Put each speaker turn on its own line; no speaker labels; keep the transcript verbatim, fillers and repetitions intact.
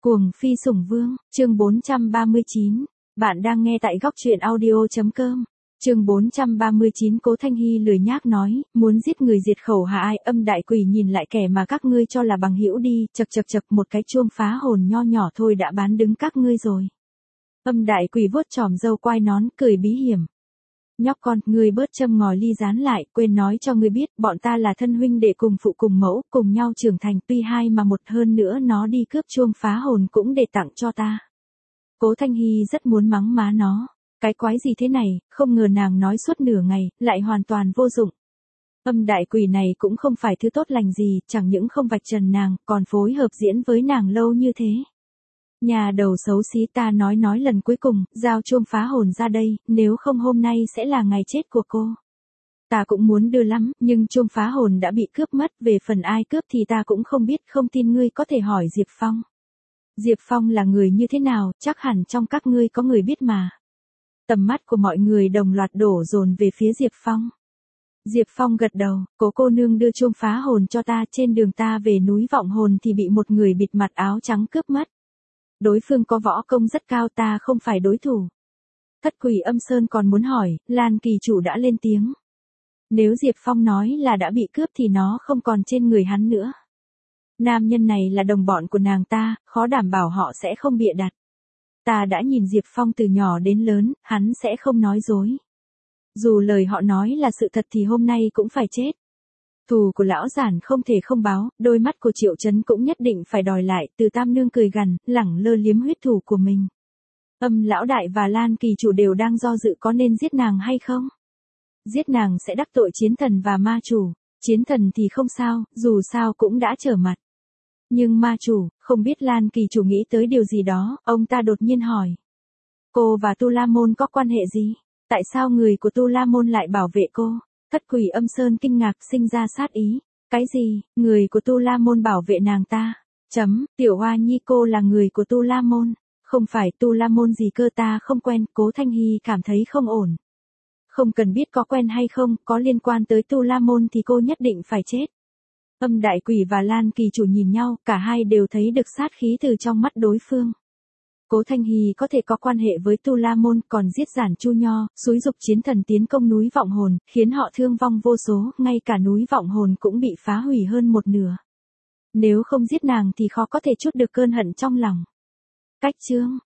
Cuồng phi sủng vương, chương bốn trăm ba mươi chín. Bạn đang nghe tại góc truyện audio.com. Chương bốn trăm ba mươi chín. Cố Thanh Hy lười nhác nói, muốn giết người diệt khẩu hả ai? Âm đại quỷ nhìn lại kẻ mà các ngươi cho là bằng hữu đi, chậc chậc chậc, một cái chuông phá hồn nho nhỏ thôi đã bán đứng các ngươi rồi. Âm đại quỷ vuốt chòm râu quai nón, cười bí hiểm. Nhóc con, ngươi bớt châm ngòi ly rán lại, quên nói cho ngươi biết, bọn ta là thân huynh đệ cùng phụ cùng mẫu, cùng nhau trưởng thành, tuy hai mà một, hơn nữa nó đi cướp chuông phá hồn cũng để tặng cho ta. Cố Thanh Hy rất muốn mắng má nó, cái quái gì thế này, không ngờ nàng nói suốt nửa ngày, lại hoàn toàn vô dụng. Âm đại quỷ này cũng không phải thứ tốt lành gì, chẳng những không vạch trần nàng, còn phối hợp diễn với nàng lâu như thế. Nhà đầu xấu xí, ta nói nói lần cuối cùng, giao chuông phá hồn ra đây, nếu không hôm nay sẽ là ngày chết của cô. Ta cũng muốn đưa lắm, nhưng chuông phá hồn đã bị cướp mất, về phần ai cướp thì ta cũng không biết, không tin ngươi có thể hỏi Diệp Phong. Diệp Phong là người như thế nào, chắc hẳn trong các ngươi có người biết mà. Tầm mắt của mọi người đồng loạt đổ dồn về phía Diệp Phong. Diệp Phong gật đầu, cố cô nương đưa chuông phá hồn cho ta, trên đường ta về núi Vọng Hồn thì bị một người bịt mặt áo trắng cướp mất. Đối phương có võ công rất cao, ta không phải đối thủ. Thất Quỷ Âm Sơn còn muốn hỏi, Lan kỳ chủ đã lên tiếng. Nếu Diệp Phong nói là đã bị cướp thì nó không còn trên người hắn nữa. Nam nhân này là đồng bọn của nàng ta, khó đảm bảo họ sẽ không bịa đặt. Ta đã nhìn Diệp Phong từ nhỏ đến lớn, hắn sẽ không nói dối. Dù lời họ nói là sự thật thì hôm nay cũng phải chết. Thù của lão giản không thể không báo, đôi mắt của Triệu Chấn cũng nhất định phải đòi lại. Từ Tam Nương cười gằn, lẳng lơ liếm huyết thủ của mình. Âm lão đại và Lan kỳ chủ đều đang do dự có nên giết nàng hay không. Giết nàng sẽ đắc tội chiến thần và ma chủ. Chiến thần thì không sao, dù sao cũng đã trở mặt. Nhưng ma chủ, không biết Lan kỳ chủ nghĩ tới điều gì đó, ông ta đột nhiên hỏi. Cô và Tu La Môn có quan hệ gì? Tại sao người của Tu La Môn lại bảo vệ cô? Thất Quỷ Âm Sơn kinh ngạc, sinh ra sát ý. Cái gì, người của Tu La Môn bảo vệ nàng ta? Chấm, Tiểu Hoa Nhi cô là người của Tu La Môn. Không phải Tu La Môn gì cơ, ta không quen. Cố Thanh Hy cảm thấy không ổn. Không cần biết có quen hay không, có liên quan tới Tu La Môn thì cô nhất định phải chết. Âm đại quỷ và Lan kỳ chủ nhìn nhau, cả hai đều thấy được sát khí từ trong mắt đối phương. Cố Thanh Hy có thể có quan hệ với Tu La Môn, còn giết Giản Chu Nho, xúi dục chiến thần tiến công núi Vọng Hồn, khiến họ thương vong vô số, ngay cả núi Vọng Hồn cũng bị phá hủy hơn một nửa. Nếu không giết nàng thì khó có thể trút được cơn hận trong lòng. Cách chương,